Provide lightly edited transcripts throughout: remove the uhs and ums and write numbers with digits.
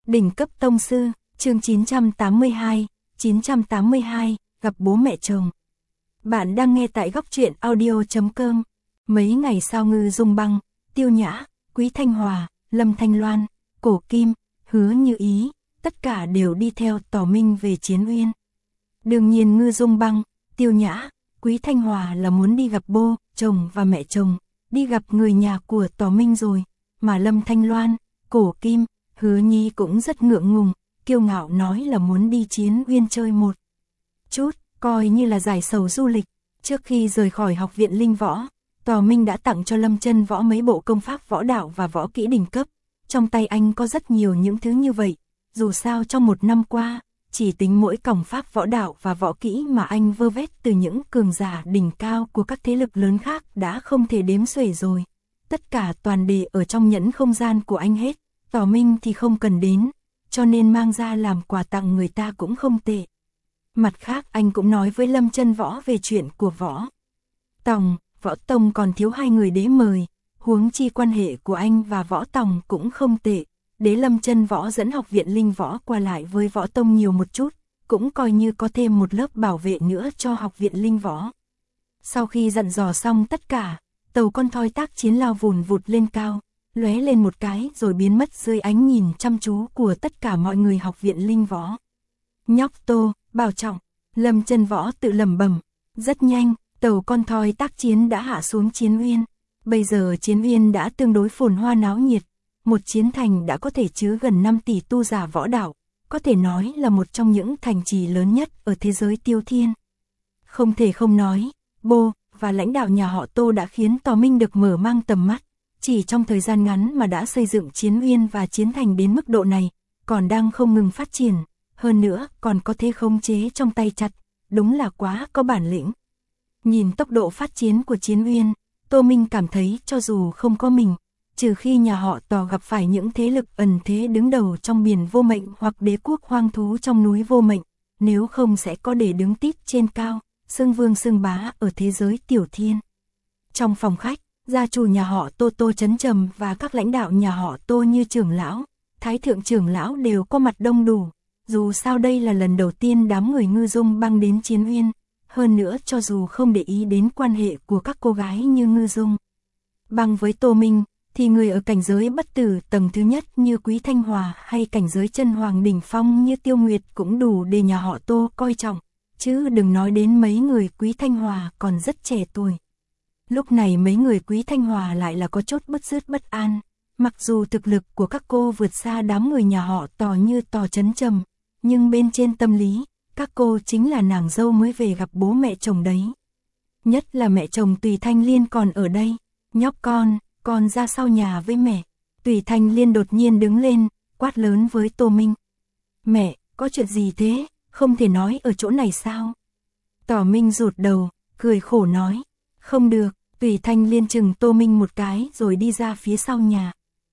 Đỉnh cấp tông sư, chương 982, gặp bố mẹ chồng. Bạn đang nghe tại góc truyện audio.com. Mấy ngày sau Ngư Dung Băng, Tiêu Nhã, Quý Thanh Hòa, Lâm Thanh Loan, Cổ Kim, Hứa Như Ý, tất cả đều đi theo Tỏ Minh về Chiến Uyên. Đương nhiên Ngư Dung Băng, Tiêu Nhã, Quý Thanh Hòa là muốn đi gặp bố, chồng và mẹ chồng, đi gặp người nhà của Tỏ Minh rồi, mà Lâm Thanh Loan, Cổ Kim, Hứa Nhi cũng rất ngượng ngùng, kiêu ngạo nói là muốn đi Chiến Uyên chơi một chút, coi như là giải sầu du lịch. Trước khi rời khỏi học viện Linh Võ, Tỏ Minh đã tặng cho Lâm Chân Võ mấy bộ công pháp võ đạo và võ kỹ đỉnh cấp. Trong tay anh có rất nhiều những thứ như vậy, dù sao trong một năm qua, chỉ tính mỗi cổng pháp võ đạo và võ kỹ mà anh vơ vét từ những cường giả đỉnh cao của các thế lực lớn khác đã không thể đếm xuể rồi. Tất cả toàn để ở trong nhẫn không gian của anh hết, Tỏ Minh thì không cần đến, cho nên mang ra làm quà tặng người ta cũng không tệ. Mặt khác anh cũng nói với Lâm Chân Võ về chuyện của Võ Tòng, Võ Tông còn thiếu hai người đế mời, huống chi quan hệ của anh và Võ Tòng cũng không tệ. Đế Lâm Chân Võ dẫn học viện Linh Võ qua lại với Võ Tông nhiều một chút, cũng coi như có thêm một lớp bảo vệ nữa cho học viện Linh Võ. Sau khi dặn dò xong tất cả, tàu con thoi tác chiến lao vùn vụt lên cao, lóe lên một cái rồi biến mất dưới ánh nhìn chăm chú của tất cả mọi người học viện Linh Võ. Nhóc Tô, bảo trọng, Lâm Chân Võ tự lẩm bẩm. Rất nhanh, tàu con thoi tác chiến đã hạ xuống Chiến Uyên. Bây giờ Chiến Uyên đã tương đối phồn hoa náo nhiệt, một chiến thành đã có thể chứa gần 5 tỷ tu giả võ đạo, có thể nói là một trong những thành trì lớn nhất ở thế giới Tiêu Thiên. Không thể không nói, bố và lãnh đạo nhà họ Tô đã khiến Tỏ Minh được mở mang tầm mắt, chỉ trong thời gian ngắn mà đã xây dựng Chiến Uyên và chiến thành đến mức độ này, còn đang không ngừng phát triển, hơn nữa còn có thể khống chế trong tay chặt, đúng là quá có bản lĩnh. Nhìn tốc độ phát triển của Chiến Uyên, Tô Minh cảm thấy cho dù không có mình, trừ khi nhà họ Tỏ gặp phải những thế lực ẩn thế đứng đầu trong biển vô mệnh hoặc đế quốc hoang thú trong núi vô mệnh, nếu không sẽ có để đứng tít trên cao, xưng vương xưng bá ở thế giới Tiểu Thiên. Trong phòng khách, gia chủ nhà họ Tô Tô Chấn Trầm và các lãnh đạo nhà họ Tô như trưởng lão, thái thượng trưởng lão đều có mặt đông đủ, dù sao đây là lần đầu tiên đám người Ngư Dung Băng đến Chiến Uyên, hơn nữa cho dù không để ý đến quan hệ của các cô gái như Ngư Dung Băng với Tô Minh, thì người ở cảnh giới bất tử tầng thứ nhất như Quý Thanh Hòa hay cảnh giới chân hoàng đỉnh phong như Tiêu Nguyệt cũng đủ để nhà họ Tô coi trọng, chứ đừng nói đến mấy người Quý Thanh Hòa còn rất trẻ tuổi. Lúc này mấy người Quý Thanh Hòa lại là có chút bứt rứt bất an, mặc dù thực lực của các cô vượt xa đám người nhà họ Tỏ như Tỏ Chấn Trầm, nhưng bên trên tâm lý, các cô chính là nàng dâu mới về gặp bố mẹ chồng đấy. Nhất là mẹ chồng Tùy Thanh Liên còn ở đây, nhóc con ra sau nhà với mẹ. Tùy Thanh Liên đột nhiên đứng lên, quát lớn với Tô Minh. Mẹ, có chuyện gì thế, không thể nói ở chỗ này sao? Tỏ Minh rụt đầu, cười khổ nói. Không được, Tùy Thanh Liên chừng Tô Minh một cái rồi đi ra phía sau nhà.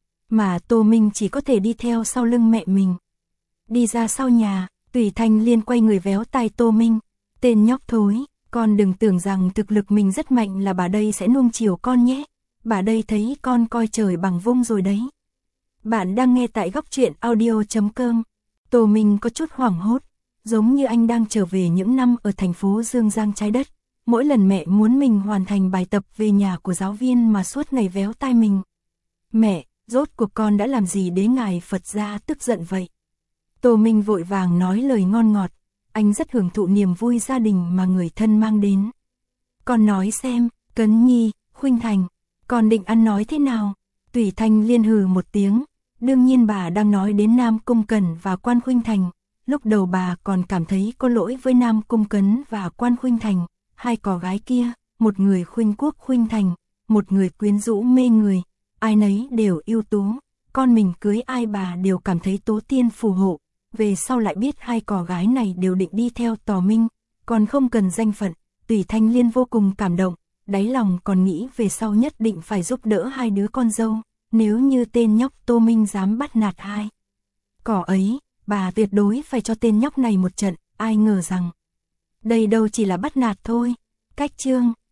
Mà Tô Minh chỉ có thể đi theo sau lưng mẹ mình. Đi ra sau nhà, Tùy Thanh Liên quay người véo tai Tô Minh. Tên nhóc thối, con đừng tưởng rằng thực lực mình rất mạnh là bà đây sẽ nuông chiều con nhé. Bà đây thấy con coi trời bằng vung rồi đấy. Bạn đang nghe tại góc truyện audio.com. Tô Minh có chút hoảng hốt, giống như anh đang trở về những năm ở thành phố Dương Giang trái đất. Mỗi lần mẹ muốn mình hoàn thành bài tập về nhà của giáo viên mà suốt ngày véo tai mình. Mẹ, rốt cuộc con đã làm gì để ngài Phật gia tức giận vậy? Tô Minh vội vàng nói lời ngon ngọt, anh rất hưởng thụ niềm vui gia đình mà người thân mang đến. Con nói xem, Cấn Nhi, Khuynh Thành, con định ăn nói thế nào? Tùy Thanh Liên hừ một tiếng, đương nhiên bà đang nói đến Nam Cung Cẩn và Quan Khuynh Thành. Lúc đầu bà còn cảm thấy có lỗi với Nam Cung Cẩn và Quan Khuynh Thành, hai cò gái kia, một người khuynh quốc khuynh thành, một người quyến rũ mê người, ai nấy đều ưu tú, con mình cưới ai bà đều cảm thấy tố tiên phù hộ. Về sau lại biết hai cò gái này đều định đi theo Tỏ Minh, còn không cần danh phận. Tùy Thanh Liên vô cùng cảm động, đáy lòng còn nghĩ về sau nhất định phải giúp đỡ hai đứa con dâu, nếu như tên nhóc Tô Minh dám bắt nạt hai cỏ ấy, bà tuyệt đối phải cho tên nhóc này một trận. Ai ngờ rằng đây đâu chỉ là bắt nạt thôi. Cách chương